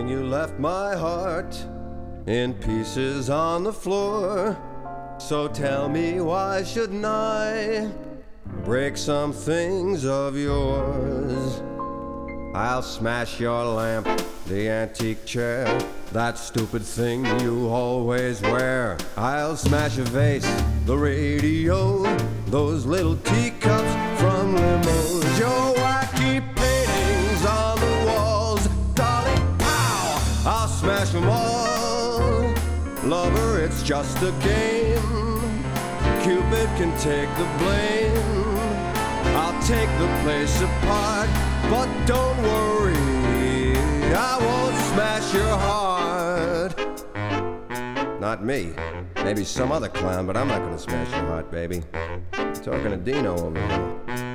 morning you left my heart in pieces on the floor. So tell me, why shouldn't I break some things of yours? I'll smash your lamp, the antique chair, that stupid thing you always wear. I'll smash a vase, the radio, those little teacups from limos, your wacky paintings on the walls. Darling, pow! I'll smash them all. Lover, it's just a game. Cupid can take the blame. I'll take the place apart, but don't worry, I won't smash your heart. Not me. Maybe some other clown, but I'm not gonna smash your heart, baby. Talking to Dino over here.